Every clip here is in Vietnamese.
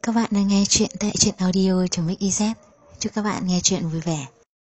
Các bạn đang nghe chuyện tại truyện audio.mix.iz. Chúc các bạn nghe chuyện vui vẻ.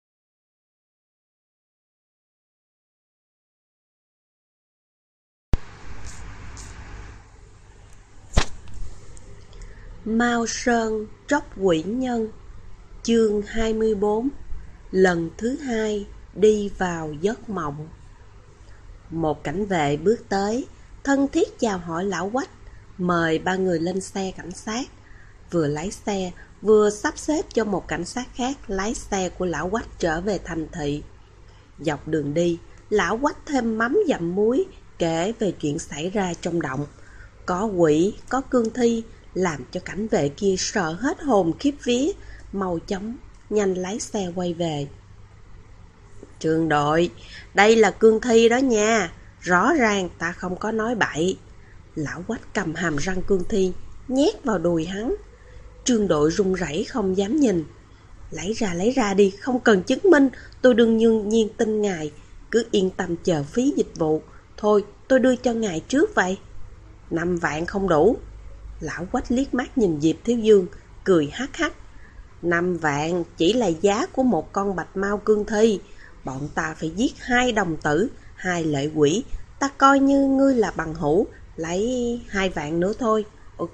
Mao Sơn tróc quỷ nhân. Chương 24. Lần thứ hai đi vào giấc mộng. Một cảnh vệ bước tới, thân thiết chào hỏi lão Quách, mời ba người lên xe cảnh sát. Vừa lái xe, vừa sắp xếp cho một cảnh sát khác lái xe của lão Quách trở về thành thị. Dọc đường đi, lão Quách thêm mắm dặm muối, kể về chuyện xảy ra trong động. Có quỷ, có cương thi, làm cho cảnh vệ kia sợ hết hồn khiếp vía, mau chóng, nhanh lái xe quay về. Trương đội, đây là cương thi đó nha, rõ ràng ta không có nói bậy. Lão Quách cầm hàm răng cương thi, nhét vào đùi hắn. Trương đội run rẩy không dám nhìn. Lấy ra đi, không cần chứng minh, tôi đương nhiên tin ngài, cứ yên tâm chờ phí dịch vụ. Thôi, tôi đưa cho ngài trước vậy. 5 vạn không đủ. Lão Quách liếc mắt nhìn Diệp Thiếu Dương, cười hắc hắc. 5 vạn chỉ là giá của một con bạch mao cương thi. Bọn ta phải giết 2 đồng tử, 2 lệ quỷ. Ta coi như ngươi là bằng hữu, lấy 2 vạn nữa thôi, ok?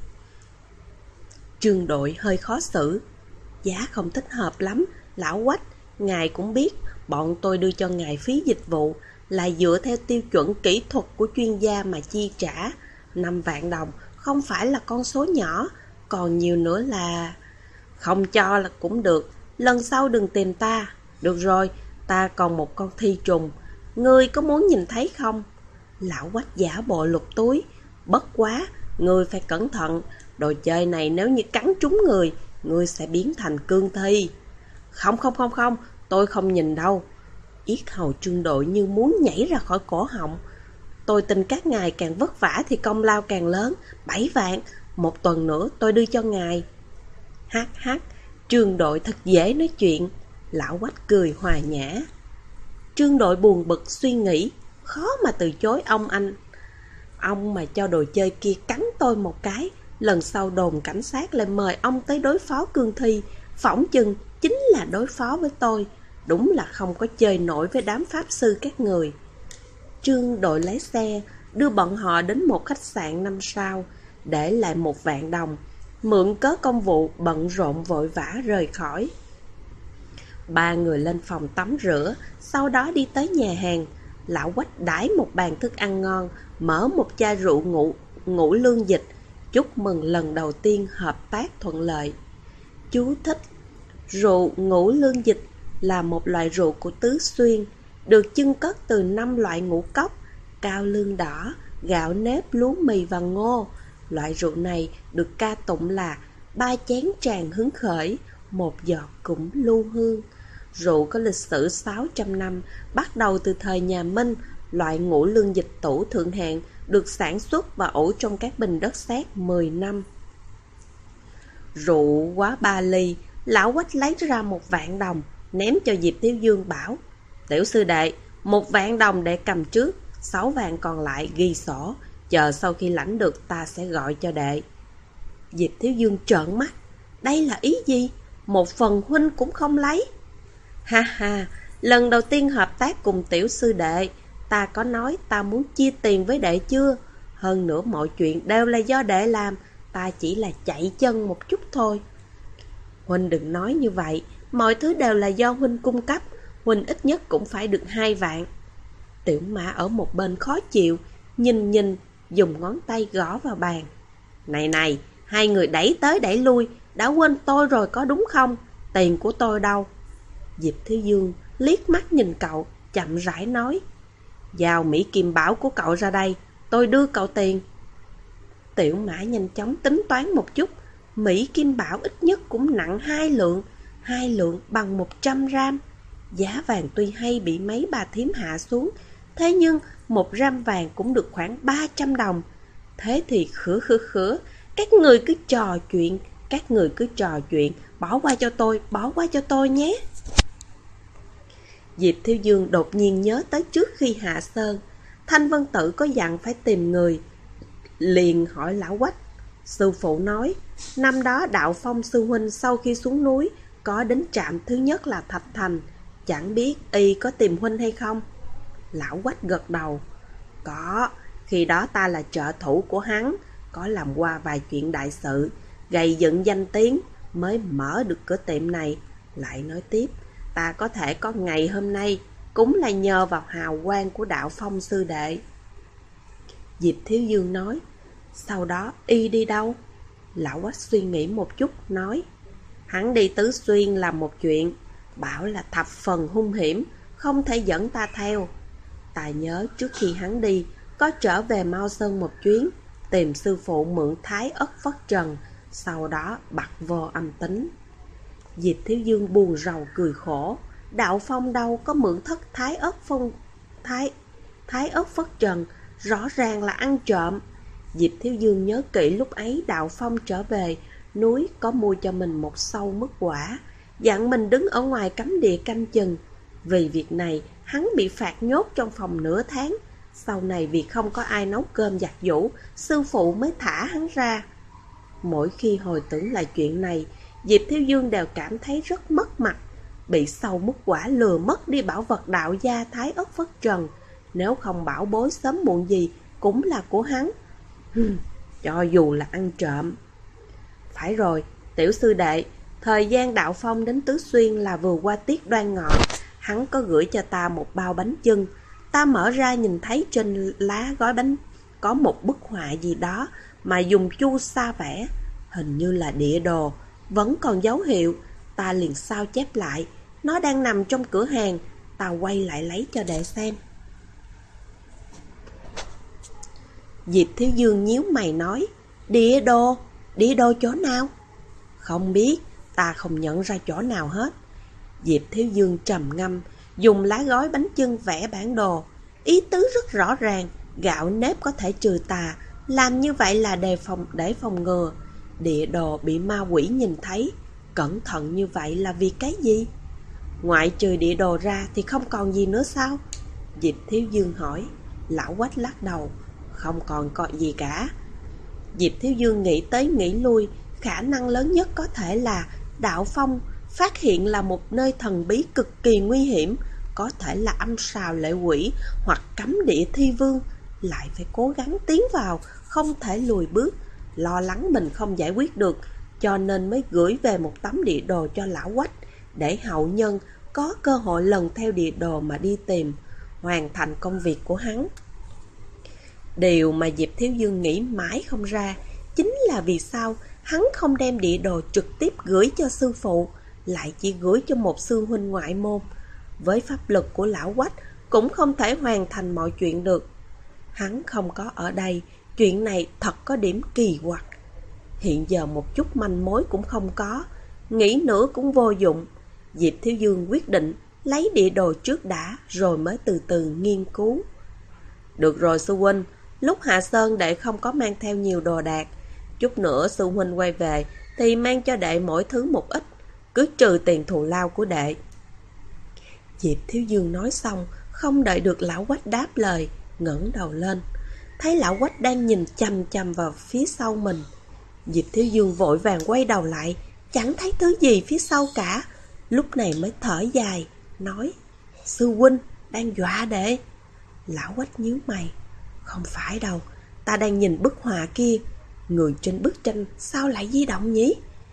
Trương đội hơi khó xử. Giá không thích hợp lắm, lão Quách, ngài cũng biết, bọn tôi đưa cho ngài phí dịch vụ là dựa theo tiêu chuẩn kỹ thuật của chuyên gia mà chi trả. 5 vạn đồng không phải là con số nhỏ, còn nhiều nữa là... Không cho là cũng được, lần sau đừng tìm ta. Được rồi, ta còn một con thi trùng, ngươi có muốn nhìn thấy không? Lão Quách giả bộ lục túi. Bất quá, ngươi phải cẩn thận, đồ chơi này nếu như cắn trúng người, ngươi sẽ biến thành cương thi. Không, tôi không nhìn đâu. Yết hầu Trương đội như muốn nhảy ra khỏi cổ họng. Tôi tin các ngài càng vất vả thì công lao càng lớn. 7 vạn, một tuần nữa tôi đưa cho ngài. Hát, Trương đội thật dễ nói chuyện. Lão Quách cười hòa nhã. Trương đội buồn bực suy nghĩ, khó mà từ chối ông anh. Ông mà cho đồ chơi kia cắn tôi một cái, lần sau đồn cảnh sát lại mời ông tới đối phó cương thi, phỏng chừng chính là đối phó với tôi. Đúng là không có chơi nổi với đám pháp sư các người. Trương đội lái xe đưa bọn họ đến một khách sạn 5 sao, để lại 1 vạn đồng, mượn cớ công vụ bận rộn vội vã rời khỏi. 3 người lên phòng tắm rửa, sau đó đi tới nhà hàng. Lão Quách đãi một bàn thức ăn ngon, mở một chai rượu ngũ lương dịch, chúc mừng lần đầu tiên hợp tác thuận lợi. Chú thích: rượu ngũ lương dịch là một loại rượu của Tứ Xuyên, được chưng cất từ 5 loại ngũ cốc, cao lương đỏ, gạo nếp, lúa mì và ngô. Loại rượu này được ca tụng là 3 chén tràn hứng khởi, 1 giọt cũng lưu hương. Rượu có lịch sử 600 năm, bắt đầu từ thời nhà Minh. Loại ngũ lương dịch tủ thượng hạng được sản xuất và ủ trong các bình đất sét 10 năm. Rượu quá 3 ly, lão Quách lấy ra 1 vạn đồng, ném cho Diệp Thiếu Dương bảo: Tiểu sư đệ, 1 vạn đồng để cầm trước, 6 vạn còn lại ghi sổ, chờ sau khi lãnh được ta sẽ gọi cho đệ. Diệp Thiếu Dương trợn mắt, đây là ý gì? 1 phần huynh cũng không lấy. Ha, lần đầu tiên hợp tác cùng tiểu sư đệ, ta có nói ta muốn chia tiền với đệ chưa? Hơn nữa mọi chuyện đều là do đệ làm, ta chỉ là chạy chân một chút thôi. Huynh đừng nói như vậy, mọi thứ đều là do huynh cung cấp, huynh ít nhất cũng phải được 2 vạn. Tiểu Mã ở một bên khó chịu, nhìn, dùng ngón tay gõ vào bàn. Này, 2 người đẩy tới đẩy lui, đã quên tôi rồi có đúng không? Tiền của tôi đâu? Diệp Thiếu Dương liếc mắt nhìn cậu, chậm rãi nói: Giao Mỹ Kim Bảo của cậu ra đây, tôi đưa cậu tiền. Tiểu Mã nhanh chóng tính toán một chút. Mỹ Kim Bảo ít nhất cũng nặng 2 lượng bằng 100 gram. Giá vàng tuy hay bị mấy bà thím hạ xuống, thế nhưng 1 gram vàng cũng được khoảng 300 đồng. Thế thì khứa, các người cứ trò chuyện, bỏ qua cho tôi nhé. Diệp Thiếu Dương đột nhiên nhớ tới trước khi hạ sơn, Thanh Vân Tử có dặn phải tìm người, liền hỏi lão Quách: Sư phụ nói, năm đó Đạo Phong sư huynh sau khi xuống núi có đến trạm thứ nhất là Thạch Thành. Chẳng biết y có tìm huynh hay không? Lão Quách gật đầu. Có, khi đó ta là trợ thủ của hắn, có làm qua vài chuyện đại sự, gầy dựng danh tiếng mới mở được cửa tiệm này. Lại nói tiếp, ta có thể có ngày hôm nay cũng là nhờ vào hào quang của Đạo Phong sư đệ. Diệp Thiếu Dương nói, sau đó y đi đâu? Lão Quách suy nghĩ một chút, nói, hắn đi Tứ Xuyên làm một chuyện, bảo là thập phần hung hiểm, không thể dẫn ta theo. Ta nhớ trước khi hắn đi, có trở về Mao Sơn một chuyến, tìm sư phụ mượn Thái Ất Phất Trần, sau đó bặt vô âm tính. Diệp Thiếu Dương buồn rầu cười khổ, Đạo Phong đâu có mượn thất Thái Ất Phất Trần, rõ ràng là ăn trộm. Diệp Thiếu Dương nhớ kỹ lúc ấy Đạo Phong trở về, núi có mua cho mình một sâu mứt quả, dặn mình đứng ở ngoài cấm địa canh chừng. Vì việc này, hắn bị phạt nhốt trong phòng nửa tháng. Sau này vì không có ai nấu cơm giặt giũ, sư phụ mới thả hắn ra. Mỗi khi hồi tưởng lại chuyện này, Diệp Thiếu Dương đều cảm thấy rất mất mặt. Bị sâu mứt quả lừa mất đi bảo vật đạo gia Thái Ất Phất Trần, nếu không bảo bối sớm muộn gì cũng là của hắn. Cho dù là ăn trộm. Phải rồi, tiểu sư đệ, thời gian Đạo Phong đến Tứ Xuyên là vừa qua tiết Đoan Ngọ. Hắn có gửi cho ta một bao bánh chưng. Ta mở ra nhìn thấy trên lá gói bánh có một bức họa gì đó mà dùng chu sa vẽ, hình như là địa đồ, vẫn còn dấu hiệu. Ta liền sao chép lại, nó đang nằm trong cửa hàng. Ta quay lại lấy cho đệ xem. Diệp Thiếu Dương nhíu mày nói, địa đồ chỗ nào? Không biết, ta không nhận ra chỗ nào hết. Diệp Thiếu Dương trầm ngâm, dùng lá gói bánh chưng vẽ bản đồ. Ý tứ rất rõ ràng, gạo nếp có thể trừ tà, làm như vậy là để phòng ngừa. Địa đồ bị ma quỷ nhìn thấy, cẩn thận như vậy là vì cái gì? Ngoại trừ địa đồ ra thì không còn gì nữa sao? Diệp Thiếu Dương hỏi. Lão Quách lắc đầu, không còn gì cả. Diệp Thiếu Dương nghĩ tới nghĩ lui, khả năng lớn nhất có thể là Đạo Phong phát hiện là một nơi thần bí cực kỳ nguy hiểm, có thể là âm sào lệ quỷ hoặc cấm địa thi vương, lại phải cố gắng tiến vào, không thể lùi bước, lo lắng mình không giải quyết được, cho nên mới gửi về một tấm địa đồ cho Lão Quách, để hậu nhân có cơ hội lần theo địa đồ mà đi tìm, hoàn thành công việc của hắn. Điều mà Diệp Thiếu Dương nghĩ mãi không ra chính là vì sao hắn không đem địa đồ trực tiếp gửi cho sư phụ, lại chỉ gửi cho một sư huynh ngoại môn. Với pháp lực của Lão Quách cũng không thể hoàn thành mọi chuyện được. Hắn không có ở đây, chuyện này thật có điểm kỳ quặc. Hiện giờ một chút manh mối cũng không có, nghĩ nữa cũng vô dụng. Diệp Thiếu Dương quyết định lấy địa đồ trước đã, rồi mới từ từ nghiên cứu. Được rồi sư huynh, lúc hạ sơn đệ không có mang theo nhiều đồ đạc. Chút nữa sư huynh quay về thì mang cho đệ mỗi thứ một ít, cứ trừ tiền thù lao của đệ. Diệp Thiếu Dương nói xong, không đợi được Lão Quách đáp lời, ngẩng đầu lên, thấy Lão Quách đang nhìn chằm chằm vào phía sau mình. Diệp Thiếu Dương vội vàng quay đầu lại, chẳng thấy thứ gì phía sau cả, lúc này mới thở dài, nói, sư huynh đang dọa đệ. Lão Quách nhíu mày, không phải đâu, ta đang nhìn bức họa kia, người trên bức tranh sao lại di động nhỉ?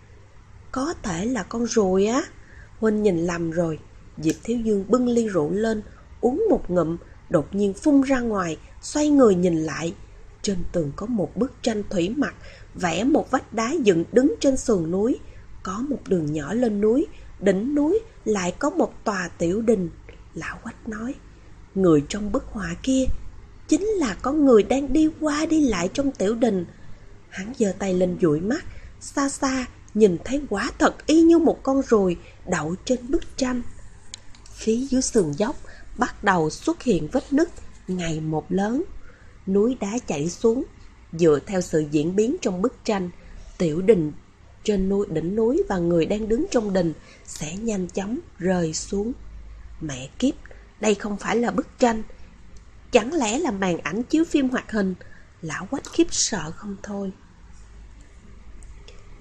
Có thể là con ruồi á, huynh nhìn lầm rồi. Diệp Thiếu Dương bưng ly rượu lên, uống một ngụm, đột nhiên phun ra ngoài, xoay người nhìn lại. Trên tường có một bức tranh thủy mặc, vẽ một vách đá dựng đứng trên sườn núi, có một đường nhỏ lên núi, đỉnh núi lại có một tòa tiểu đình. Lão Quách nói, người trong bức họa kia chính là có người đang đi qua đi lại trong tiểu đình. Hắn giơ tay lên dụi mắt, xa xa nhìn thấy quả thật y như một con ruồi đậu trên bức tranh. Phía dưới sườn dốc bắt đầu xuất hiện vết nứt ngày một lớn, núi đá chảy xuống. Dựa theo sự diễn biến trong bức tranh, tiểu đình trên đỉnh núi và người đang đứng trong đình sẽ nhanh chóng rơi xuống. Mẹ kiếp, đây không phải là bức tranh, chẳng lẽ là màn ảnh chiếu phim hoạt hình? Lão Quách khiếp sợ không thôi.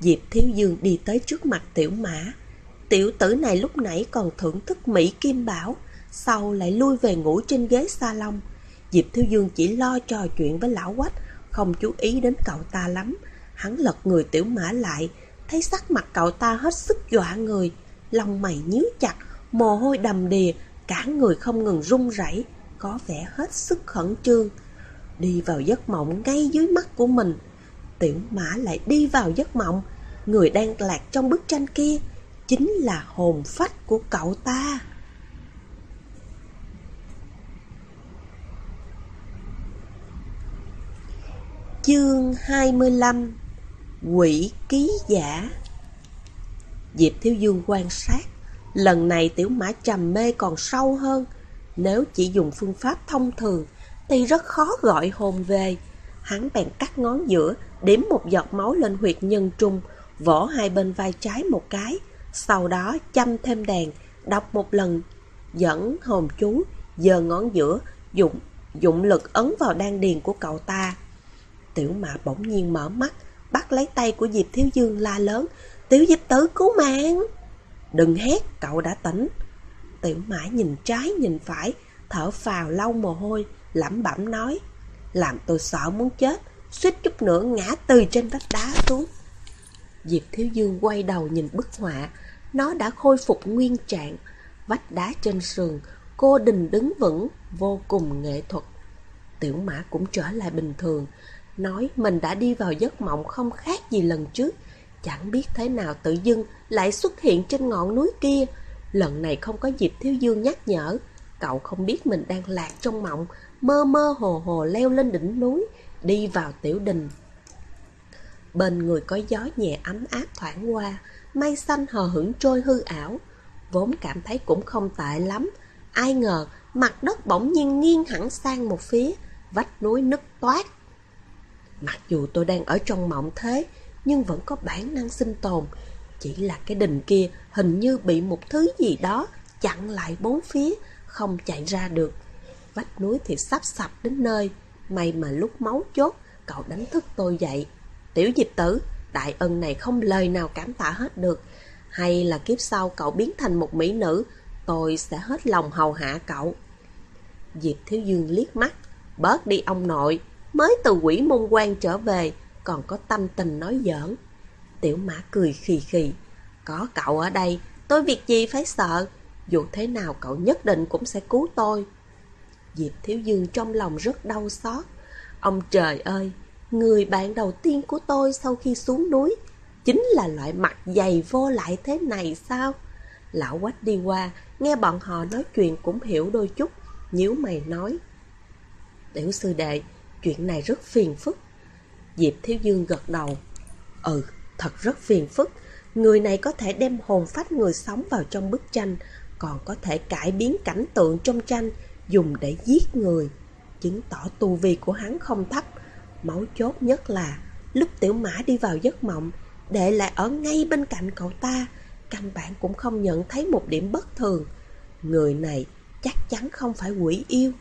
Diệp Thiếu Dương đi tới trước mặt Tiểu Mã. Tiểu tử này lúc nãy còn thưởng thức Mỹ Kim Bảo, sau lại lui về ngủ trên ghế salon. Diệp Thiếu Dương chỉ lo trò chuyện với lão Quách, không chú ý đến cậu ta lắm. Hắn lật người Tiểu Mã lại, thấy sắc mặt cậu ta hết sức dọa người, lông mày nhíu chặt, mồ hôi đầm đìa, cả người không ngừng run rẩy, có vẻ hết sức khẩn trương. Đi vào giấc mộng ngay dưới mắt của mình. Tiểu Mã lại đi vào giấc mộng. Người đang lạc trong bức tranh kia chính là hồn phách của cậu ta. Chương 25: Quỷ ký giả. Diệp Thiếu Dương quan sát. Lần này Tiểu Mã trầm mê còn sâu hơn. Nếu chỉ dùng phương pháp thông thường thì rất khó gọi hồn về. Hắn bèn cắt ngón giữa, điểm một giọt máu lên huyệt nhân trung, vỗ hai bên vai trái một cái, sau đó châm thêm đèn, đọc một lần dẫn hồn chú, giơ ngón giữa, dụng lực ấn vào đan điền của cậu ta. Tiểu Mã bỗng nhiên mở mắt, bắt lấy tay của Diệp Thiếu Dương la lớn: "Tiểu Diệp tử, cứu mạng!" "Đừng hét, cậu đã tỉnh." Tiểu Mã nhìn trái nhìn phải, thở phào lau mồ hôi, lẩm bẩm nói: "Làm tôi sợ muốn chết, suýt chút nữa ngã từ trên vách đá xuống." Diệp Thiếu Dương quay đầu nhìn bức họa, nó đã khôi phục nguyên trạng, vách đá trên sườn, cô đình đứng vững, vô cùng nghệ thuật. Tiểu Mã cũng trở lại bình thường, nói mình đã đi vào giấc mộng không khác gì lần trước, chẳng biết thế nào tự dưng lại xuất hiện trên ngọn núi kia. Lần này không có Diệp Thiếu Dương nhắc nhở, cậu không biết mình đang lạc trong mộng, mơ mơ hồ hồ leo lên đỉnh núi, đi vào tiểu đình. Bên người có gió nhẹ ấm áp thoảng qua, mây xanh hờ hững trôi hư ảo. Vốn cảm thấy cũng không tệ lắm, ai ngờ mặt đất bỗng nhiên nghiêng hẳn sang một phía, vách núi nứt toác. Mặc dù tôi đang ở trong mộng thế, nhưng vẫn có bản năng sinh tồn. Chỉ là cái đình kia hình như bị một thứ gì đó chặn lại bốn phía, không chạy ra được. Vách núi thì sắp sập đến nơi, may mà lúc máu chốt cậu đánh thức tôi dậy. "Tiểu Diệp tử, đại ân này không lời nào cảm tạ hết được. Hay là kiếp sau cậu biến thành một mỹ nữ, tôi sẽ hết lòng hầu hạ cậu." Diệp Thiếu Dương liếc mắt: "Bớt đi ông nội, mới từ Quỷ Môn Quan trở về, còn có tâm tình nói giỡn." Tiểu Mã cười khì khì: "Có cậu ở đây, tôi việc gì phải sợ, dù thế nào cậu nhất định cũng sẽ cứu tôi." Diệp Thiếu Dương trong lòng rất đau xót. Ông trời ơi, người bạn đầu tiên của tôi sau khi xuống núi chính là loại mặt dày vô lại thế này sao? Lão Quách đi qua, nghe bọn họ nói chuyện cũng hiểu đôi chút, nhíu mày nói: "Tiểu sư đệ, chuyện này rất phiền phức." Diệp Thiếu Dương gật đầu: "Ừ, thật rất phiền phức. Người này có thể đem hồn phách người sống vào trong bức tranh, còn có thể cải biến cảnh tượng trong tranh dùng để giết người, chứng tỏ tu vi của hắn không thấp. Máu chốt nhất là lúc Tiểu Mã đi vào giấc mộng, đệ lại ở ngay bên cạnh cậu ta, căn bản cũng không nhận thấy một điểm bất thường. Người này chắc chắn không phải quỷ yêu."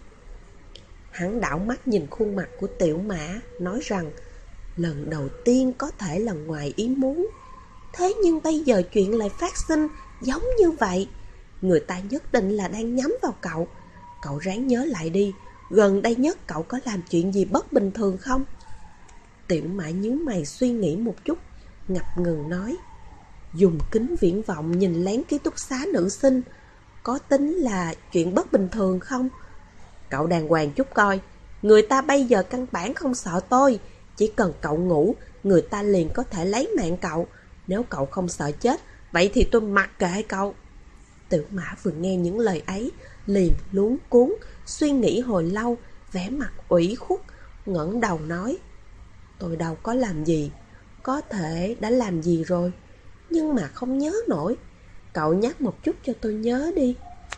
Hắn đảo mắt nhìn khuôn mặt của Tiểu Mã, nói rằng lần đầu tiên có thể là ngoài ý muốn, thế nhưng bây giờ chuyện lại phát sinh giống như vậy. Người ta nhất định là đang nhắm vào cậu. Cậu ráng nhớ lại đi, gần đây nhất cậu có làm chuyện gì bất bình thường không? Tiểu Mã nhíu mày suy nghĩ một chút, ngập ngừng nói: "Dùng kính viễn vọng nhìn lén ký túc xá nữ sinh, có tính là chuyện bất bình thường không?" "Cậu đàng hoàng chút coi, người ta bây giờ căn bản không sợ tôi, chỉ cần cậu ngủ, người ta liền có thể lấy mạng cậu. Nếu cậu không sợ chết, vậy thì tôi mặc kệ cậu." Tiểu Mã vừa nghe những lời ấy, liền luống cuống, suy nghĩ hồi lâu, vẻ mặt ủy khuất, ngẩng đầu nói: "Tôi đâu có làm gì, có thể đã làm gì rồi, nhưng mà không nhớ nổi. Cậu nhắc một chút cho tôi nhớ đi."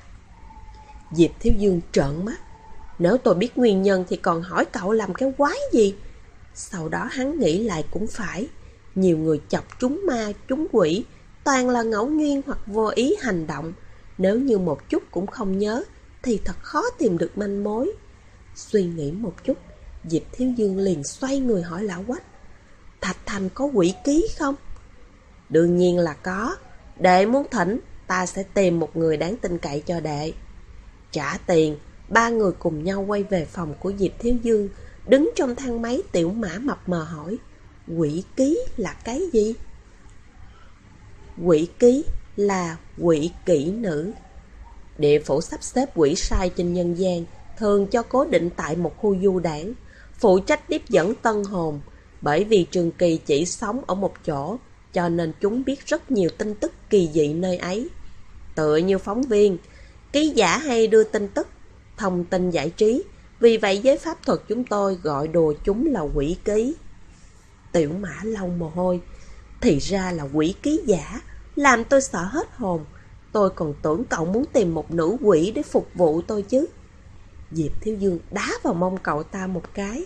Diệp Thiếu Dương trợn mắt: "Nếu tôi biết nguyên nhân thì còn hỏi cậu làm cái quái gì?" Sau đó hắn nghĩ lại cũng phải, nhiều người chọc trúng ma, trúng quỷ, toàn là ngẫu nhiên hoặc vô ý hành động. Nếu như một chút cũng không nhớ thì thật khó tìm được manh mối. Suy nghĩ một chút, Diệp Thiếu Dương liền xoay người hỏi lão Quách: "Thạch Thành có quỷ ký không?" Đương nhiên là có. Đệ muốn thỉnh, ta sẽ tìm một người đáng tin cậy cho đệ. Trả tiền, ba người cùng nhau quay về phòng của Diệp Thiếu Dương. Đứng trong thang máy, Tiểu Mã mập mờ hỏi, quỷ ký là cái gì? Quỷ ký là quỷ kỹ nữ. Địa phủ sắp xếp quỷ sai trên nhân gian, thường cho cố định tại một khu du đảng, phụ trách tiếp dẫn tân hồn. Bởi vì Trường Kỳ chỉ sống ở một chỗ, cho nên chúng biết rất nhiều tin tức kỳ dị nơi ấy. Tựa như phóng viên, ký giả hay đưa tin tức, thông tin giải trí, vì vậy giới pháp thuật chúng tôi gọi đùa chúng là quỷ ký. Tiểu Mã lau mồ hôi. Thì ra là quỷ ký giả, làm tôi sợ hết hồn. Tôi còn tưởng cậu muốn tìm một nữ quỷ để phục vụ tôi chứ. Diệp Thiếu Dương đá vào mông cậu ta một cái.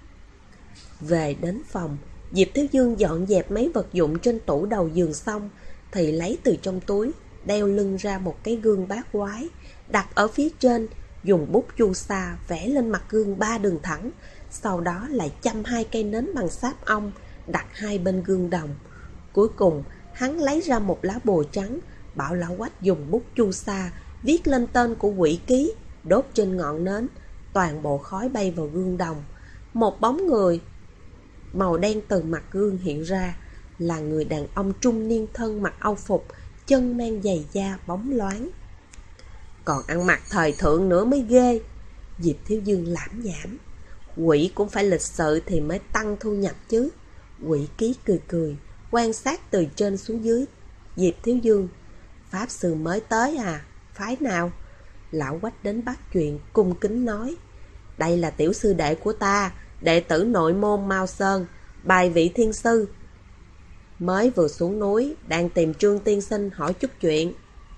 Về đến phòng, Diệp Thiếu Dương dọn dẹp mấy vật dụng trên tủ đầu giường xong, thì lấy từ trong túi, đeo lưng ra một cái gương bát quái, đặt ở phía trên, dùng bút chu sa vẽ lên mặt gương 3 đường thẳng, sau đó lại châm 2 cây nến bằng sáp ong, đặt hai bên gương đồng. Cuối cùng, hắn lấy ra một lá bùa trắng, bảo Lão Quách dùng bút chu sa viết lên tên của quỷ ký, đốt trên ngọn nến, toàn bộ khói bay vào gương đồng. Một bóng người màu đen từ mặt gương hiện ra, là người đàn ông trung niên thân mặc âu phục, chân mang giày da bóng loáng. Còn ăn mặc thời thượng nữa mới ghê. Diệp Thiếu Dương lãm nhảm. Quỷ cũng phải lịch sự thì mới tăng thu nhập chứ. Quỷ ký cười cười, quan sát từ trên xuống dưới. Diệp Thiếu Dương, pháp sư mới tới à? Phái nào? Lão Quách đến bắt chuyện, cung kính nói, đây là tiểu sư đệ của ta, đệ tử nội môn Mao Sơn, bài vị thiên sư. Mới vừa xuống núi, đang tìm Trương tiên sinh hỏi chút chuyện.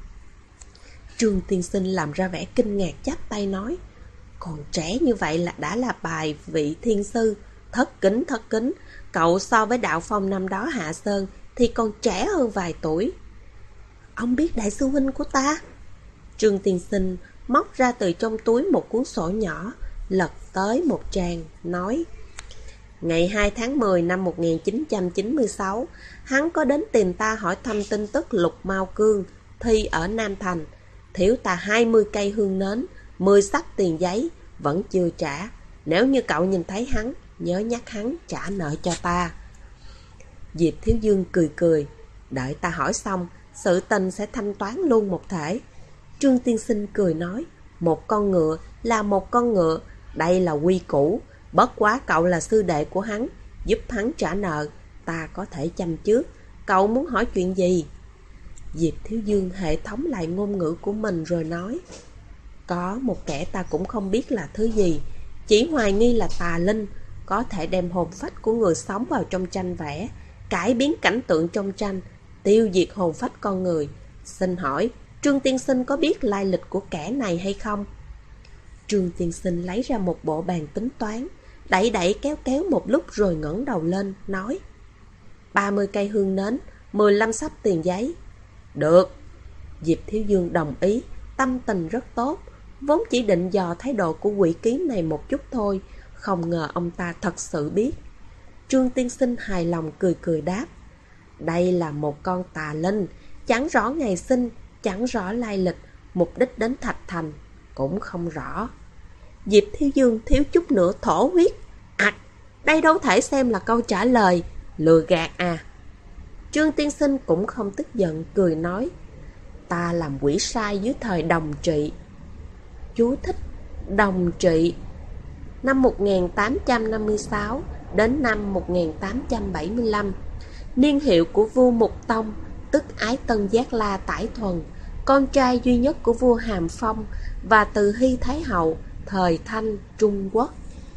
Trương tiên sinh làm ra vẻ kinh ngạc, chắp tay nói, còn trẻ như vậy là đã là bài vị thiên sư, thất kính. Cậu so với Đạo Phong năm đó hạ sơn thì còn trẻ hơn vài tuổi. Ông biết đại sư huynh của ta? Trương tiên sinh móc ra từ trong túi một cuốn sổ nhỏ, lật tới một trang, nói, ngày 2 tháng 10 năm 1996, hắn có đến tìm ta hỏi thăm tin tức Lục Mao Cương thi ở Nam Thành, thiếu ta 20 cây hương nến, 10 sắp tiền giấy, vẫn chưa trả. Nếu như cậu nhìn thấy hắn, nhớ nhắc hắn trả nợ cho ta. Diệp Thiếu Dương cười cười, đợi ta hỏi xong, sự tình sẽ thanh toán luôn một thể. Trương tiên sinh cười nói, một con ngựa là một con ngựa, đây là quy củ. Bất quá cậu là sư đệ của hắn, giúp hắn trả nợ, ta có thể chăm trước. Cậu muốn hỏi chuyện gì? Diệp Thiếu Dương hệ thống lại ngôn ngữ của mình rồi nói, có một kẻ ta cũng không biết là thứ gì, chỉ hoài nghi là tà linh, có thể đem hồn phách của người sống vào trong tranh vẽ, cải biến cảnh tượng trong tranh, tiêu diệt hồn phách con người. Xin hỏi, Trương tiên sinh có biết lai lịch của kẻ này hay không? Trương tiên sinh lấy ra một bộ bàn tính toán, đẩy kéo một lúc rồi ngẩng đầu lên, nói, 30 cây hương nến, 15 sắp tiền giấy. Được. Diệp Thiếu Dương đồng ý, tâm tình rất tốt, vốn chỉ định dò thái độ của quỷ ký này một chút thôi, không ngờ ông ta thật sự biết. Trương tiên sinh hài lòng cười đáp, đây là một con tà linh, chẳng rõ ngày sinh, chẳng rõ lai lịch, mục đích đến Thạch Thành cũng không rõ. Diệp Thiếu Dương thiếu chút nữa thổ huyết. Đây đâu thể xem là câu trả lời, lừa gạt à. Trương tiên sinh cũng không tức giận, cười nói, ta làm quỷ sai dưới thời Đồng Trị. Chú thích: Đồng Trị, năm 1856 đến năm 1875, niên hiệu của vua Mục Tông, tức Ái Tân Giác La Tải Thuần, con trai duy nhất của vua Hàm Phong và Từ Hy Thái Hậu, thời Thanh, Trung Quốc.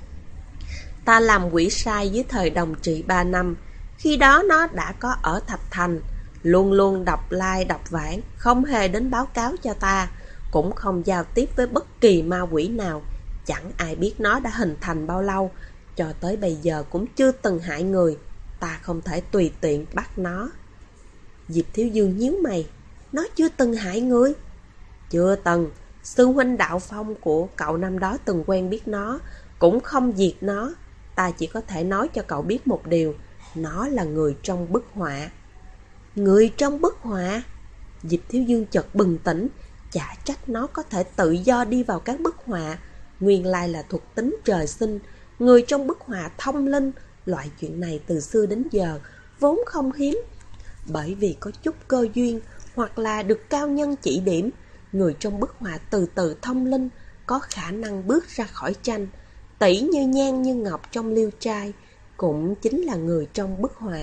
Ta làm quỷ sai dưới thời Đồng Trị 3 năm, khi đó nó đã có ở Thạch Thành, luôn luôn đọc lai đọc vãng, không hề đến báo cáo cho ta, cũng không giao tiếp với bất kỳ ma quỷ nào, chẳng ai biết nó đã hình thành bao lâu, cho tới bây giờ cũng chưa từng hại người, ta không thể tùy tiện bắt nó. Diệp Thiếu Dương nhíu mày, nó chưa từng hại người? Chưa từng, sư huynh Đạo Phong của cậu năm đó từng quen biết nó, cũng không diệt nó. Ta chỉ có thể nói cho cậu biết một điều, nó là người trong bức họa. Người trong bức họa. Diệp Thiếu Dương chợt bừng tỉnh, chả trách nó có thể tự do đi vào các bức họa. Nguyên lai là thuộc tính trời sinh, người trong bức họa thông linh. Loại chuyện này từ xưa đến giờ vốn không hiếm. Bởi vì có chút cơ duyên hoặc là được cao nhân chỉ điểm, người trong bức họa từ từ thông linh, có khả năng bước ra khỏi tranh. Tỷ như Nhan Như Ngọc trong Liêu Trai cũng chính là người trong bức họa.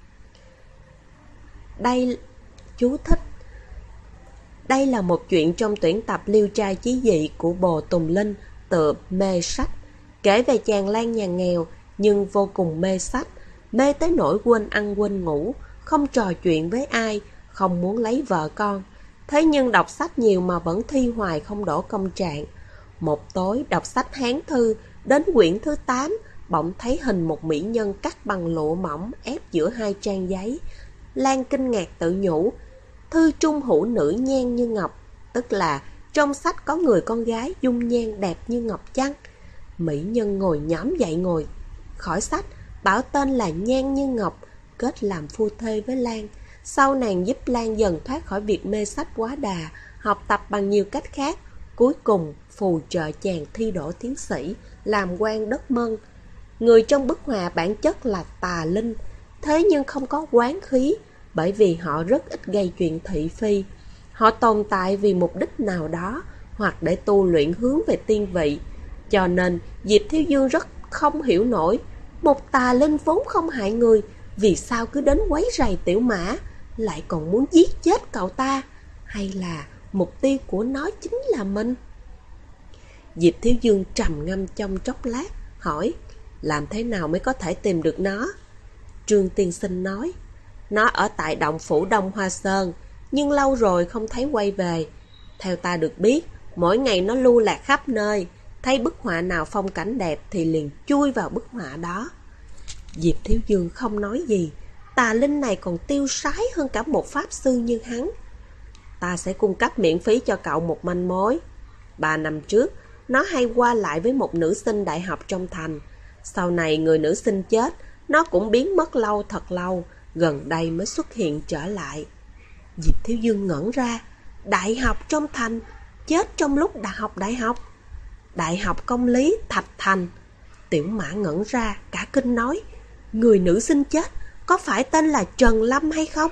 Đây chú thích. Đây là một chuyện trong tuyển tập Liêu Trai Chí Dị của Bồ Tùng Linh, tựa mê sách, kể về chàng lang nhà nghèo nhưng vô cùng mê sách, mê tới nỗi quên ăn quên ngủ, không trò chuyện với ai, không muốn lấy vợ con. Thế nhưng đọc sách nhiều mà vẫn thi hoài không đổ công trạng. Một tối đọc sách Hán Thư, đến quyển thứ 8, bỗng thấy hình một mỹ nhân cắt bằng lụa mỏng ép giữa hai trang giấy. Lan kinh ngạc tự nhủ, thư trung hữu nữ nhan như ngọc, tức là trong sách có người con gái dung nhan đẹp như ngọc chăng? Mỹ nhân ngồi nhõm dậy ngồi khỏi sách, bảo tên là Nhan Như Ngọc, kết làm phu thê với Lan. Sau nàng giúp Lan dần thoát khỏi việc mê sách quá đà, học tập bằng nhiều cách khác, cuối cùng phù trợ chàng thi đỗ tiến sĩ, làm quan đất Mân. Người trong bức họa bản chất là tà linh, thế nhưng không có oán khí, bởi vì họ rất ít gây chuyện thị phi. Họ tồn tại vì mục đích nào đó, hoặc để tu luyện hướng về tiên vị. Cho nên Diệp Thiếu Dương rất không hiểu nổi, một tà linh vốn không hại người, vì sao cứ đến quấy rầy Tiểu Mã, lại còn muốn giết chết cậu ta? Hay là mục tiêu của nó chính là mình? Diệp Thiếu Dương trầm ngâm trong chốc lát, hỏi, làm thế nào mới có thể tìm được nó? Trương tiên sinh nói, nó ở tại động phủ Đông Hoa Sơn, nhưng lâu rồi không thấy quay về. Theo ta được biết, mỗi ngày nó lưu lạc khắp nơi, thấy bức họa nào phong cảnh đẹp thì liền chui vào bức họa đó. Diệp Thiếu Dương không nói gì, tà linh này còn tiêu sái hơn cả một pháp sư như hắn. Ta sẽ cung cấp miễn phí cho cậu một manh mối. 3 năm trước, nó hay qua lại với một nữ sinh đại học trong thành. Sau này người nữ sinh chết, nó cũng biến mất lâu thật lâu, gần đây mới xuất hiện trở lại. Diệp Thiếu Dương ngẩn ra, đại học trong thành, chết trong lúc học đại học. Đại học Công lý Thạch Thành. Tiểu Mã ngẩn ra, cả kinh nói, người nữ sinh chết có phải tên là Trần Lâm hay không?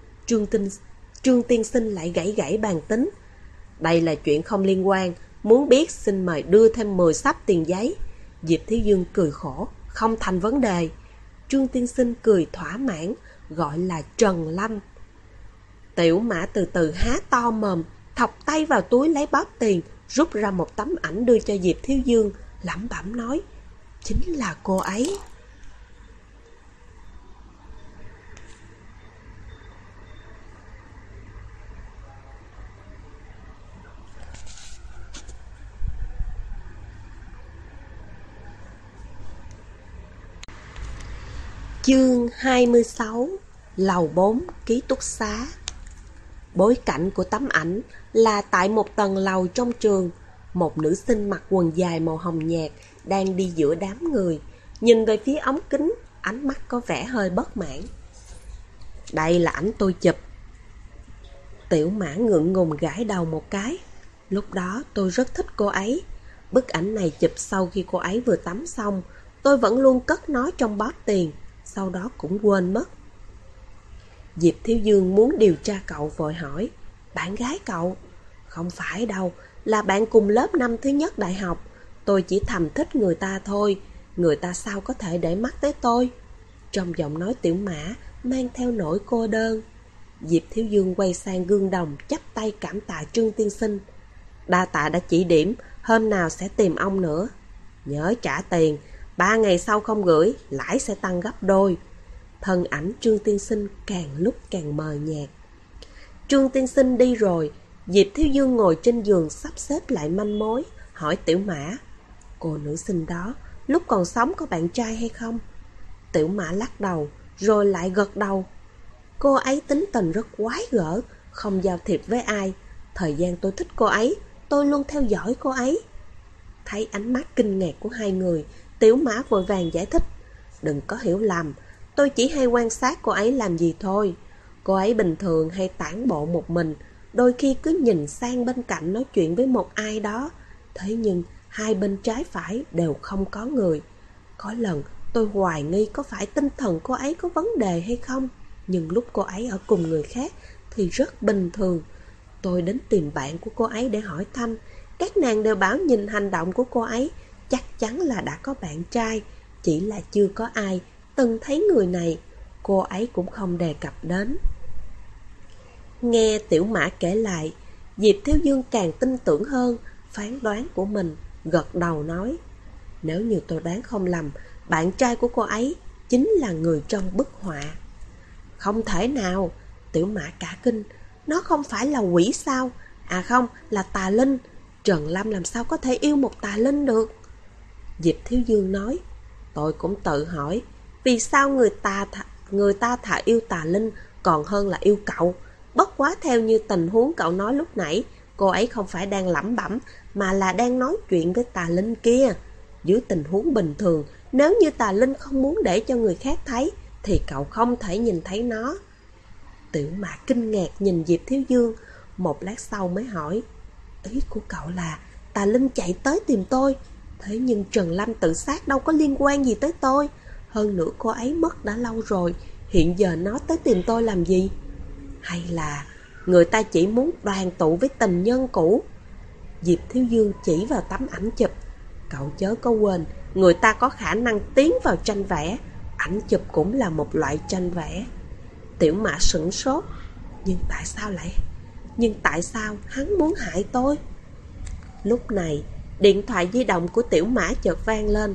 Trương tiên sinh lại gãy gãy bàn tính. Đây là chuyện không liên quan, muốn biết xin mời đưa thêm 10 sắp tiền giấy. Diệp Thiếu Dương cười khổ, không thành vấn đề. Trương tiên sinh cười thỏa mãn, gọi là Trần Lâm. Tiểu Mã từ từ há to mồm, thọc tay vào túi lấy bóp tiền, rút ra một tấm ảnh đưa cho Diệp Thiếu Dương, lẩm bẩm nói, chính là cô ấy. Chương 26, Lầu 4 ký túc xá. Bối cảnh của tấm ảnh là tại một tầng lầu trong trường. Một nữ sinh mặc quần dài màu hồng nhạt đang đi giữa đám người, nhìn về phía ống kính, ánh mắt có vẻ hơi bất mãn. Đây là ảnh tôi chụp. Tiểu Mã ngượng ngùng gãi đầu một cái. Lúc đó tôi rất thích cô ấy. Bức ảnh này chụp sau khi cô ấy vừa tắm xong. Tôi vẫn luôn cất nó trong bóp tiền, sau đó cũng quên mất. Diệp Thiếu Dương muốn điều tra cậu vội hỏi, bạn gái cậu? Không phải đâu, là bạn cùng lớp năm thứ nhất đại học. Tôi chỉ thầm thích người ta thôi, người ta sao có thể để mắt tới tôi? Trong giọng nói Tiểu Mã mang theo nỗi cô đơn. Diệp Thiếu Dương quay sang gương đồng, chắp tay cảm tạ Trương tiên sinh. Đa tạ đã chỉ điểm, hôm nào sẽ tìm ông nữa. Nhớ trả tiền, 3 ngày sau không gửi, lãi sẽ tăng gấp đôi. Thân ảnh Trương tiên sinh càng lúc càng mờ nhạt. Trương tiên sinh đi rồi, Diệp Thiếu Dương ngồi trên giường sắp xếp lại manh mối, hỏi Tiểu Mã, cô nữ sinh đó lúc còn sống có bạn trai hay không? Tiểu Mã lắc đầu, rồi lại gật đầu. Cô ấy tính tình rất quái gở, không giao thiệp với ai. Thời gian tôi thích cô ấy, tôi luôn theo dõi cô ấy. Thấy ánh mắt kinh ngạc của hai người, Tiểu Mã vội vàng giải thích, đừng có hiểu lầm, tôi chỉ hay quan sát cô ấy làm gì thôi. Cô ấy bình thường hay tản bộ một mình, đôi khi cứ nhìn sang bên cạnh nói chuyện với một ai đó. Thế nhưng hai bên trái phải đều không có người. Có lần tôi hoài nghi có phải tinh thần cô ấy có vấn đề hay không, nhưng lúc cô ấy ở cùng người khác thì rất bình thường. Tôi đến tìm bạn của cô ấy để hỏi thăm. Các nàng đều bảo nhìn hành động của cô ấy chắc chắn là đã có bạn trai, chỉ là chưa có ai từng thấy người này. Cô ấy cũng không đề cập đến. Nghe Tiểu Mã kể lại, Diệp Thiếu Dương càng tin tưởng hơn phán đoán của mình, gật đầu nói: nếu như tôi đoán không lầm, bạn trai của cô ấy chính là người trong bức họa. Không thể nào, Tiểu Mã cả kinh. Nó không phải là quỷ sao? À không, là tà linh. Trần Lâm làm sao có thể yêu một tà linh được? Diệp Thiếu Dương nói: tôi cũng tự hỏi, vì sao người ta thà yêu tà linh còn hơn là yêu cậu. Bất quá theo như tình huống cậu nói lúc nãy, cô ấy không phải đang lẩm bẩm, mà là đang nói chuyện với tà linh kia. Dưới tình huống bình thường, nếu như tà linh không muốn để cho người khác thấy, thì cậu không thể nhìn thấy nó. Tiểu Mã kinh ngạc nhìn Diệp Thiếu Dương, một lát sau mới hỏi: ý của cậu là tà linh chạy tới tìm tôi? Thế nhưng Trần Lâm tự sát đâu có liên quan gì tới tôi. Hơn nữa cô ấy mất đã lâu rồi, hiện giờ nó tới tìm tôi làm gì? Hay là người ta chỉ muốn đoàn tụ với tình nhân cũ? Diệp Thiếu Dương chỉ vào tấm ảnh chụp: cậu chớ có quên, người ta có khả năng tiến vào tranh vẽ. Ảnh chụp cũng là một loại tranh vẽ. Tiểu Mã sửng sốt. Nhưng tại sao hắn muốn hại tôi? Lúc này điện thoại di động của Tiểu Mã chợt vang lên.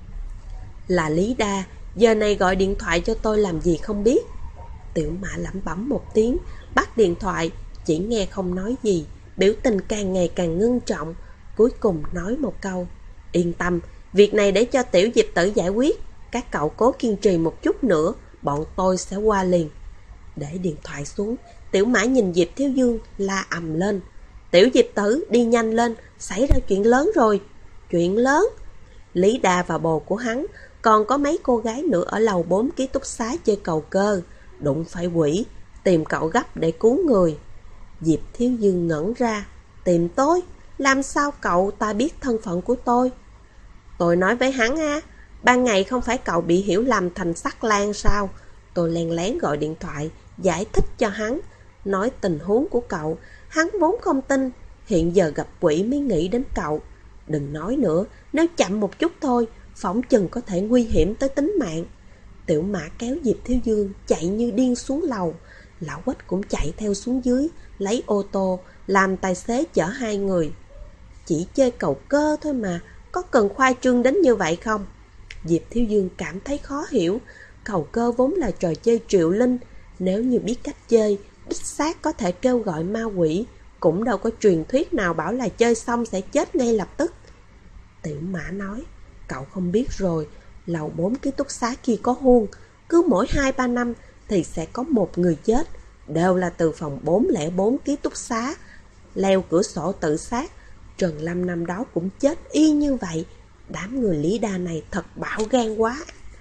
Là Lý Đa, giờ này gọi điện thoại cho tôi làm gì không biết. Tiểu Mã lẩm bẩm một tiếng, bắt điện thoại, chỉ nghe không nói gì, biểu tình càng ngày càng ngưng trọng. Cuối cùng nói một câu: yên tâm, việc này để cho Tiểu Diệp Tử giải quyết. Các cậu cố kiên trì một chút nữa, bọn tôi sẽ qua liền. Để điện thoại xuống, Tiểu Mã nhìn Diệp Thiếu Dương la ầm lên: Tiểu Diệp Tử, đi nhanh lên, xảy ra chuyện lớn rồi. Chuyện lớn? Lý Đa và bồ của hắn, còn có mấy cô gái nữa ở lầu 4 ký túc xá chơi cầu cơ, đụng phải quỷ, tìm cậu gấp để cứu người. Diệp Thiếu Dương ngẩn ra: tìm tôi? Làm sao cậu ta biết thân phận của tôi? Tôi nói với hắn á, ban ngày không phải cậu bị hiểu lầm thành Sắc Lang sao? Tôi lén lén gọi điện thoại, giải thích cho hắn, nói tình huống của cậu. Hắn vốn không tin, hiện giờ gặp quỷ mới nghĩ đến cậu. Đừng nói nữa, nếu chậm một chút thôi, phỏng chừng có thể nguy hiểm tới tính mạng. Tiểu Mã kéo Diệp Thiếu Dương chạy như điên xuống lầu. Lão Quách cũng chạy theo xuống dưới, lấy ô tô, làm tài xế chở hai người. Chỉ chơi cầu cơ thôi mà, có cần khoa trương đến như vậy không? Diệp Thiếu Dương cảm thấy khó hiểu. Cầu cơ vốn là trò chơi triệu linh, nếu như biết cách chơi, đích xác có thể kêu gọi ma quỷ, cũng đâu có truyền thuyết nào bảo là chơi xong sẽ chết ngay lập tức. Tiểu Mã nói: cậu không biết rồi, lầu 4 ký túc xá kia có huông, cứ mỗi 2-3 năm thì sẽ có một người chết, đều là từ phòng 404 ký túc xá, leo cửa sổ tự sát. Trần Lâm năm đó cũng chết y như vậy. Đám người Lý Đa này thật bạo gan quá.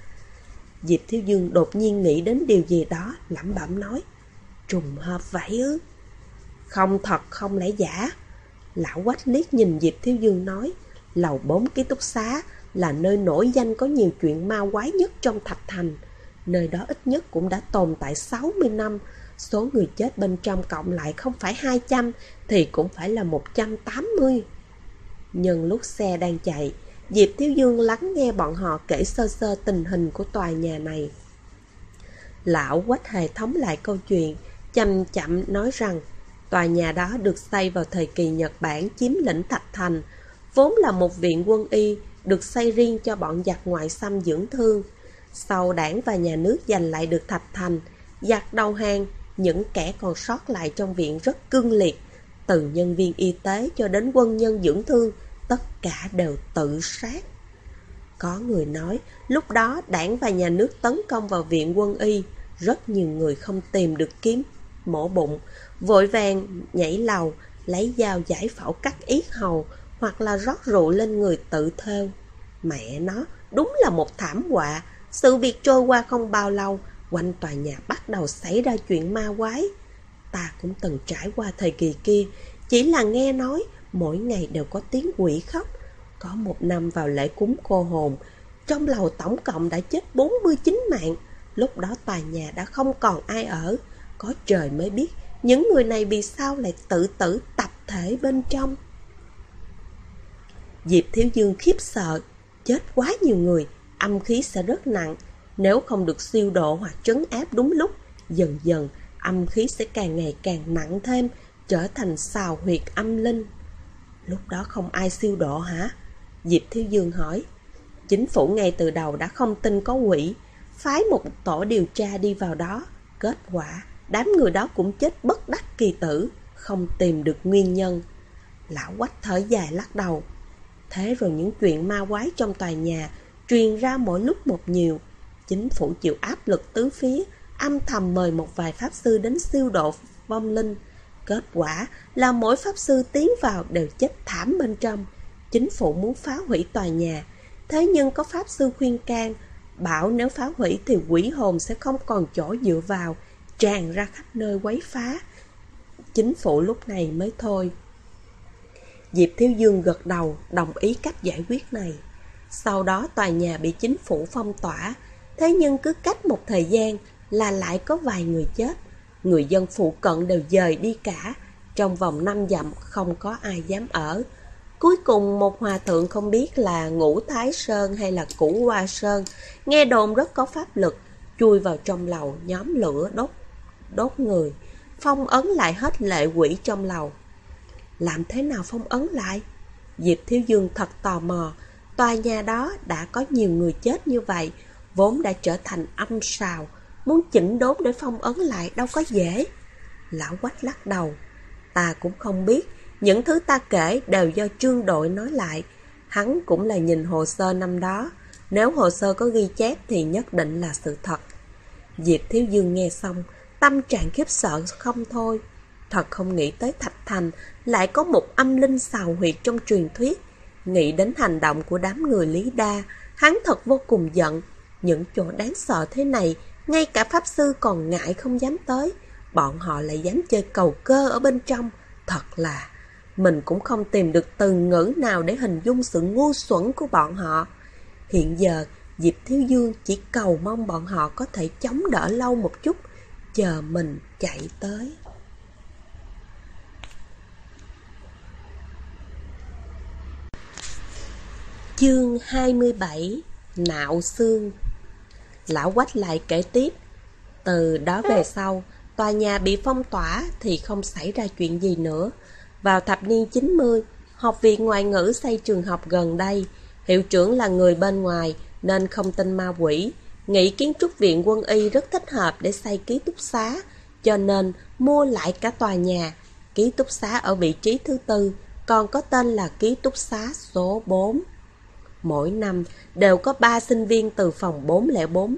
Diệp Thiếu Dương đột nhiên nghĩ đến điều gì đó, lẩm bẩm nói: trùng hợp vậy ư? Không thật không lẽ giả? Lão Quách liếc nhìn Diệp Thiếu Dương nói: lầu 4 ký túc xá là nơi nổi danh có nhiều chuyện ma quái nhất trong Thạch Thành. Nơi đó ít nhất cũng đã tồn tại 60 năm. Số người chết bên trong cộng lại không phải 200 thì cũng phải là 180. Nhân lúc xe đang chạy, Diệp Thiếu Dương lắng nghe bọn họ kể sơ sơ tình hình của tòa nhà này. Lão Quách hề thống lại câu chuyện, chậm chậm nói rằng tòa nhà đó được xây vào thời kỳ Nhật Bản chiếm lĩnh Thạch Thành, vốn là một viện quân y được xây riêng cho bọn giặc ngoại xâm dưỡng thương. Sau Đảng và nhà nước giành lại được Thạch Thành, giặc đầu hàng, những kẻ còn sót lại trong viện rất cương liệt, từ nhân viên y tế cho đến quân nhân dưỡng thương, tất cả đều tự sát. Có người nói, lúc đó Đảng và nhà nước tấn công vào viện quân y, rất nhiều người không tìm được kiếm mổ bụng, vội vàng nhảy lầu, lấy dao giải phẫu cắt yết hầu, hoặc là rót rượu lên người tự thêu. Mẹ nó, đúng là một thảm họa. Sự việc trôi qua không bao lâu, Quanh tòa nhà bắt đầu xảy ra chuyện ma quái. Ta cũng từng trải qua thời kỳ kia, chỉ là nghe nói mỗi ngày đều có tiếng quỷ khóc. Có một năm vào lễ cúng cô hồn, trong lầu tổng cộng đã chết 49 mạng. Lúc đó tòa nhà đã không còn ai ở. Có trời mới biết những người này vì sao lại tự tử tập thể bên trong. Diệp Thiếu Dương khiếp sợ. Chết quá nhiều người, âm khí sẽ rất nặng. Nếu không được siêu độ hoặc trấn áp đúng lúc, dần dần âm khí sẽ càng ngày càng nặng thêm, trở thành sào huyệt âm linh. Lúc đó không ai siêu độ hả? Diệp Thiếu Dương hỏi. Chính phủ ngay từ đầu đã không tin có quỷ, phái một tổ điều tra đi vào đó. Kết quả, đám người đó cũng chết bất đắc kỳ tử, không tìm được nguyên nhân. Lão Quách thở dài lắc đầu. Thế rồi những chuyện ma quái trong tòa nhà truyền ra mỗi lúc một nhiều. Chính phủ chịu áp lực tứ phía, âm thầm mời một vài pháp sư đến siêu độ vong linh. Kết quả là mỗi pháp sư tiến vào đều chết thảm bên trong. Chính phủ muốn phá hủy tòa nhà, thế nhưng có pháp sư khuyên can, bảo nếu phá hủy thì quỷ hồn sẽ không còn chỗ dựa vào, tràn ra khắp nơi quấy phá. Chính phủ lúc này mới thôi. Diệp Thiếu Dương gật đầu, đồng ý cách giải quyết này. Sau đó tòa nhà bị chính phủ phong tỏa, thế nhưng cứ cách một thời gian là lại có vài người chết. Người dân phụ cận đều dời đi cả, trong vòng 5 dặm không có ai dám ở. Cuối cùng một hòa thượng không biết là Ngũ Thái Sơn hay là Củ Hoa Sơn, nghe đồn rất có pháp lực, chui vào trong lầu nhóm lửa đốt người, phong ấn lại hết lệ quỷ trong lầu. Làm thế nào phong ấn lại? Diệp Thiếu Dương thật tò mò. Tòa nhà đó đã có nhiều người chết như vậy, vốn đã trở thành âm sào, muốn chỉnh đốn để phong ấn lại đâu có dễ. Lão Quách lắc đầu. Ta cũng không biết, những thứ ta kể đều do Trương Đội nói lại. Hắn cũng là nhìn hồ sơ năm đó, nếu hồ sơ có ghi chép thì nhất định là sự thật. Diệp Thiếu Dương nghe xong, tâm trạng khiếp sợ không thôi. Thật không nghĩ tới Thạch Thành lại có một âm linh sào huyệt trong truyền thuyết. Nghĩ đến hành động của đám người Lý Đa, hắn thật vô cùng giận. Những chỗ đáng sợ thế này, ngay cả pháp sư còn ngại không dám tới, bọn họ lại dám chơi cầu cơ ở bên trong. Thật là, mình cũng không tìm được từ ngữ nào để hình dung sự ngu xuẩn của bọn họ. Hiện giờ, Diệp Thiếu Dương chỉ cầu mong bọn họ có thể chống đỡ lâu một chút, chờ mình chạy tới. Chương 27: Nạo xương. Lão Quách lại kể tiếp. Từ đó về sau, tòa nhà bị phong tỏa thì không xảy ra chuyện gì nữa. Vào thập niên 90, Học viện Ngoại ngữ xây trường học gần đây. Hiệu trưởng là người bên ngoài nên không tin ma quỷ, nghĩ kiến trúc viện quân y rất thích hợp để xây ký túc xá, cho nên mua lại cả tòa nhà. Ký túc xá ở vị trí thứ 4, còn có tên là ký túc xá số 4. Mỗi năm đều có 3 sinh viên từ phòng 404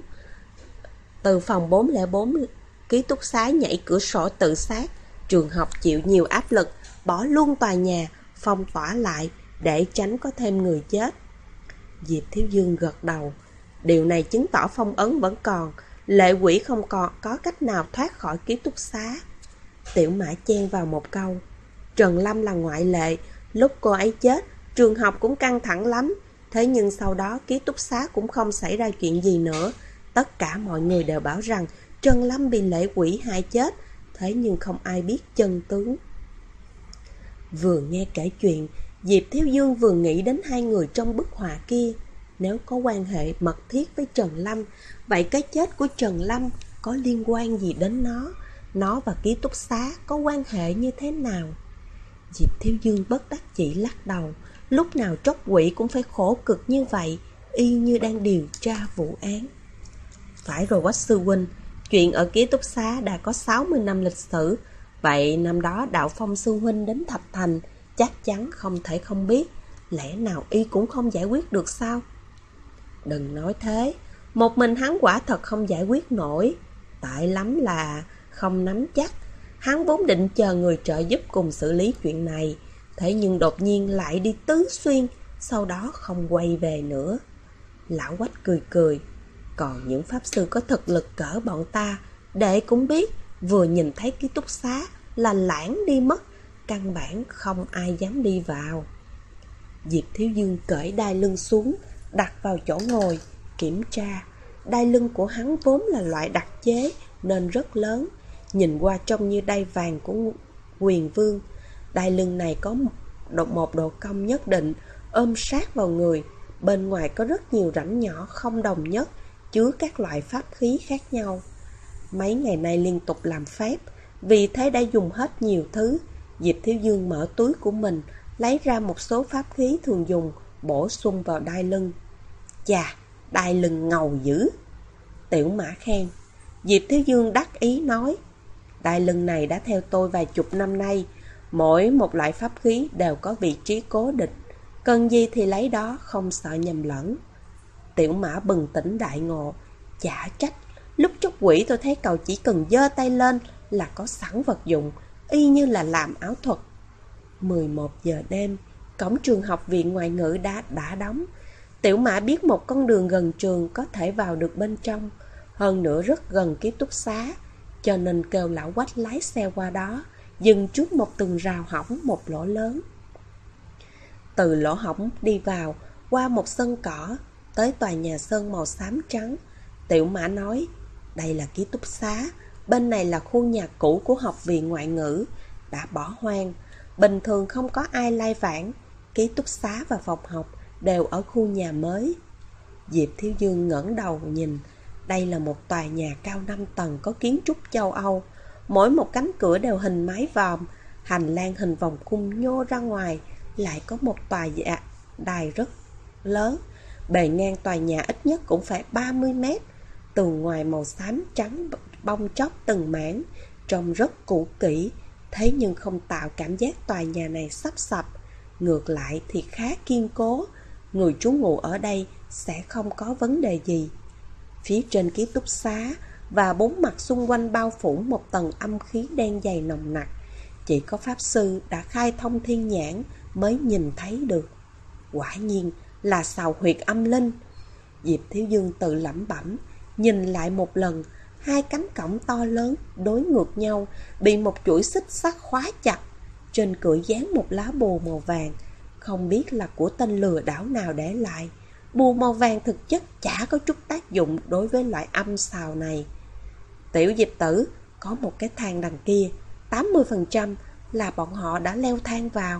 ký túc xá nhảy cửa sổ tự sát. Trường học chịu nhiều áp lực, bỏ luôn tòa nhà, phong tỏa lại để tránh có thêm người chết. Diệp Thiếu Dương gật đầu. Điều này chứng tỏ phong ấn vẫn còn, lệ quỷ không còn có cách nào thoát khỏi ký túc xá. Tiểu Mã chen vào một câu. Trần Lâm là ngoại lệ, lúc cô ấy chết, trường học cũng căng thẳng lắm. Thế nhưng sau đó ký túc xá cũng không xảy ra chuyện gì nữa. Tất cả mọi người đều bảo rằng Trần Lâm bị lệ quỷ hại chết, thế nhưng không ai biết chân tướng. Vừa nghe kể chuyện, Diệp Thiếu Dương vừa nghĩ đến 2 người trong bức họa kia. Nếu có quan hệ mật thiết với Trần Lâm, vậy cái chết của Trần Lâm có liên quan gì đến nó? Nó và ký túc xá có quan hệ như thế nào? Diệp Thiếu Dương bất đắc chỉ lắc đầu. Lúc nào tróc quỷ cũng phải khổ cực như vậy, y như đang điều tra vụ án. Phải rồi Quách sư huynh, chuyện ở ký túc xá đã có 60 năm lịch sử. Vậy năm đó Đạo Phong sư huynh đến Thạch Thành, chắc chắn không thể không biết. Lẽ nào y cũng không giải quyết được sao? Đừng nói thế, một mình hắn quả thật không giải quyết nổi. Tại lắm là không nắm chắc. Hắn vốn định chờ người trợ giúp cùng xử lý chuyện này, thế nhưng đột nhiên lại đi Tứ Xuyên, sau đó không quay về nữa. Lão Quách cười cười. Còn những pháp sư có thực lực cỡ bọn ta, đệ cũng biết, vừa nhìn thấy ký túc xá là lãng đi mất, căn bản không ai dám đi vào. Diệp Thiếu Dương cởi đai lưng xuống, đặt vào chỗ ngồi, kiểm tra. Đai lưng của hắn vốn là loại đặc chế nên rất lớn, nhìn qua trông như đai vàng của Quyền Vương. Đai lưng này có một độ cong nhất định, ôm sát vào người. Bên ngoài có rất nhiều rãnh nhỏ không đồng nhất, chứa các loại pháp khí khác nhau. Mấy ngày nay liên tục làm phép, vì thế đã dùng hết nhiều thứ. Diệp Thiếu Dương mở túi của mình, lấy ra một số pháp khí thường dùng, bổ sung vào đai lưng. Chà, đai lưng ngầu dữ. Tiểu Mã khen. Diệp Thiếu Dương đắc ý nói, đai lưng này đã theo tôi vài chục năm nay, mỗi một loại pháp khí đều có vị trí cố định, cần gì thì lấy đó, không sợ nhầm lẫn. Tiểu Mã bừng tỉnh đại ngộ, chả trách lúc chúc quỷ tôi thấy cậu chỉ cần giơ tay lên là có sẵn vật dụng, y như là làm ảo thuật. 11 giờ đêm, cổng trường học viện ngoại ngữ đã đóng. Tiểu Mã biết một con đường gần trường có thể vào được bên trong, hơn nữa rất gần ký túc xá, cho nên kêu lão Quách lái xe qua đó, dừng trước một tường rào hỏng một lỗ lớn. Từ lỗ hỏng đi vào, qua một sân cỏ, tới tòa nhà sơn màu xám trắng. Tiểu Mã nói, đây là ký túc xá, bên này là khu nhà cũ của học viện ngoại ngữ, đã bỏ hoang, bình thường không có ai lai vãng. Ký túc xá và phòng học đều ở khu nhà mới. Diệp Thiếu Dương ngẩng đầu nhìn, đây là một tòa nhà cao 5 tầng có kiến trúc châu Âu, mỗi một cánh cửa đều hình mái vòm, hành lang hình vòng cung nhô ra ngoài, lại có một tòa đài rất lớn. Bề ngang tòa nhà ít nhất cũng phải 30 mét, tường ngoài màu xám trắng bong tróc từng mảng, trông rất cũ kỹ, thế nhưng không tạo cảm giác tòa nhà này sắp sập, ngược lại thì khá kiên cố, người trú ngụ ở đây sẽ không có vấn đề gì. Phía trên ký túc xá và bốn mặt xung quanh bao phủ một tầng âm khí đen dày nồng nặc, chỉ có pháp sư đã khai thông thiên nhãn mới nhìn thấy được. Quả nhiên là sào huyệt âm linh. Diệp Thiếu Dương tự lẩm bẩm, nhìn lại một lần, hai cánh cổng to lớn đối ngược nhau, bị một chuỗi xích sắt khóa chặt. Trên cửa dán một lá bùa màu vàng, không biết là của tên lừa đảo nào để lại. Bùa màu vàng thực chất chả có chút tác dụng đối với loại âm xào này. Tiểu Diệp tử, có một cái thang đằng kia, 80% là bọn họ đã leo thang vào.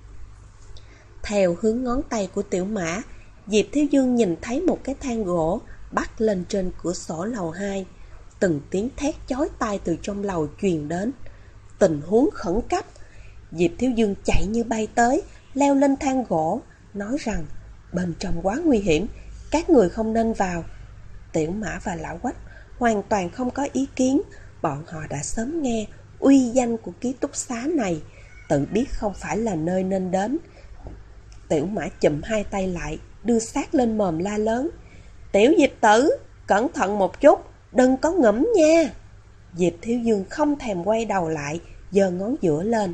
Theo hướng ngón tay của Tiểu Mã, Diệp Thiếu Dương nhìn thấy một cái thang gỗ bắt lên trên cửa sổ lầu 2. Từng tiếng thét chói tai từ trong lầu truyền đến. Tình huống khẩn cấp. Diệp Thiếu Dương chạy như bay tới, leo lên thang gỗ, nói rằng bên trong quá nguy hiểm, các người không nên vào. Tiểu Mã và lão Quách hoàn toàn không có ý kiến, bọn họ đã sớm nghe uy danh của ký túc xá này, tự biết không phải là nơi nên đến. Tiểu Mã chụm hai tay lại, đưa sát lên mồm la lớn, Tiểu Diệp tử, cẩn thận một chút, đừng có ngẫm nha. Diệp Thiếu Dương không thèm quay đầu lại, giơ ngón giữa lên.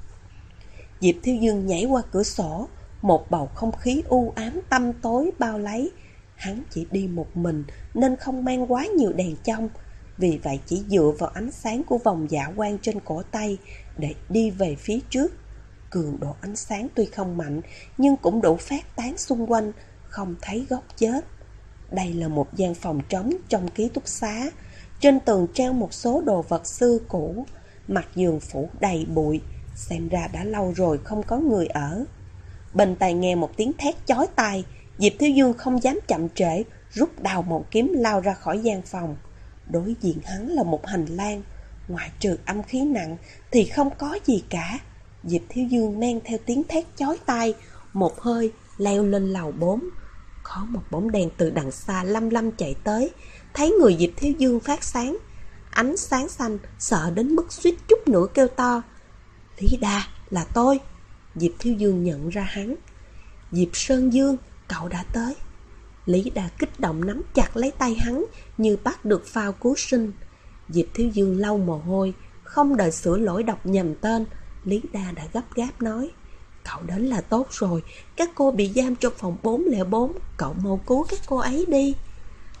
Diệp Thiếu Dương nhảy qua cửa sổ, một bầu không khí u ám tăm tối bao lấy. Hắn chỉ đi một mình nên không mang quá nhiều đèn trong, vì vậy chỉ dựa vào ánh sáng của vòng dạ quang trên cổ tay để đi về phía trước. Cường độ ánh sáng tuy không mạnh nhưng cũng đủ phát tán xung quanh, không thấy góc chết. Đây là một gian phòng trống trong ký túc xá. Trên tường treo một số đồ vật xưa cũ, mặt giường phủ đầy bụi, xem ra đã lâu rồi không có người ở. Bên tai nghe một tiếng thét chói tai, Diệp Thiếu Dương không dám chậm trễ, rút đào một kiếm lao ra khỏi gian phòng. Đối diện hắn là một hành lang, ngoại trừ âm khí nặng thì không có gì cả. Diệp Thiếu Dương men theo tiếng thét chói tai, một hơi leo lên lầu 4. Có một bóng đèn từ đằng xa lăm lăm chạy tới, thấy người Diệp Thiếu Dương phát sáng, ánh sáng xanh, sợ đến mức suýt chút nữa kêu to, Lý Đa, là tôi. Diệp Thiếu Dương nhận ra hắn. Diệp Sơn Dương, cậu đã tới. Lý Đa kích động nắm chặt lấy tay hắn như bắt được phao cứu sinh. Diệp Thiếu Dương lau mồ hôi, không đợi sửa lỗi đọc nhầm tên, Lý Đa đã gấp gáp nói, cậu đến là tốt rồi, các cô bị giam trong phòng 404, cậu mau cứu các cô ấy đi.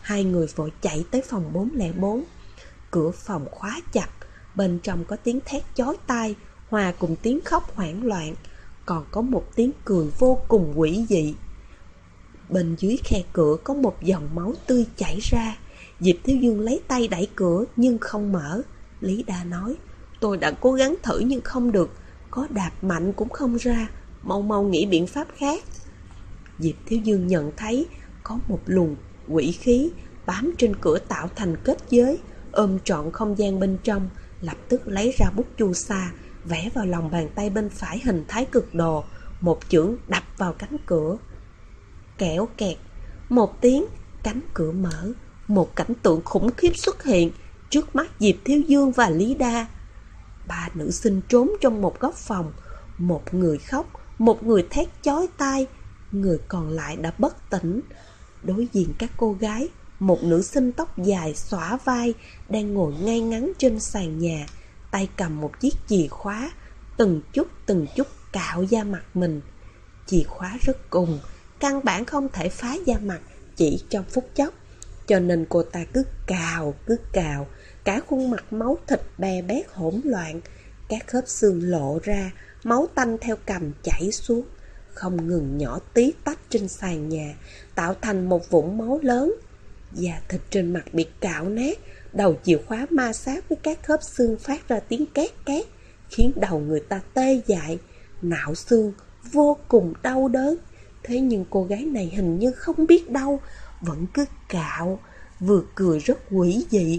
Hai người vội chạy tới phòng 404. Cửa phòng khóa chặt, bên trong có tiếng thét chói tai hòa cùng tiếng khóc hoảng loạn, còn có một tiếng cười vô cùng quỷ dị. Bên dưới khe cửa có một dòng máu tươi chảy ra. Diệp Thiếu Dương lấy tay đẩy cửa nhưng không mở. Lý Đa nói: tôi đã cố gắng thử nhưng không được, có đạp mạnh cũng không ra, mau mau nghĩ biện pháp khác. Diệp Thiếu Dương nhận thấy có một luồng quỷ khí bám trên cửa tạo thành kết giới, ôm trọn không gian bên trong, lập tức lấy ra bút chu sa, vẽ vào lòng bàn tay bên phải hình thái cực đồ, một chưởng đập vào cánh cửa. Kẽo kẹt, một tiếng, cánh cửa mở, một cảnh tượng khủng khiếp xuất hiện trước mắt Diệp Thiếu Dương và Lý Đa. Ba nữ sinh trốn trong một góc phòng, một người khóc, một người thét chói tai, người còn lại đã bất tỉnh. Đối diện các cô gái, một nữ sinh tóc dài xõa vai đang ngồi ngay ngắn trên sàn nhà, tay cầm một chiếc chìa khóa, từng chút cạo da mặt mình. Chìa khóa rất cùn, căn bản không thể phá da mặt chỉ trong phút chốc, cho nên cô ta cứ cào, cả khuôn mặt máu thịt bè bét hỗn loạn, các khớp xương lộ ra, máu tanh theo cằm chảy xuống, không ngừng nhỏ tí tách trên sàn nhà, tạo thành một vũng máu lớn. Da thịt trên mặt bị cạo nát, đầu chìa khóa ma sát với các khớp xương phát ra tiếng két két, khiến đầu người ta tê dại, nạo xương, vô cùng đau đớn. Thế nhưng cô gái này hình như không biết đau, vẫn cứ cạo, vừa cười rất quỷ dị.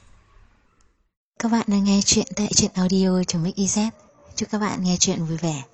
Các bạn đang nghe chuyện tại truyện audio.mix.iz. Chúc các bạn nghe chuyện vui vẻ.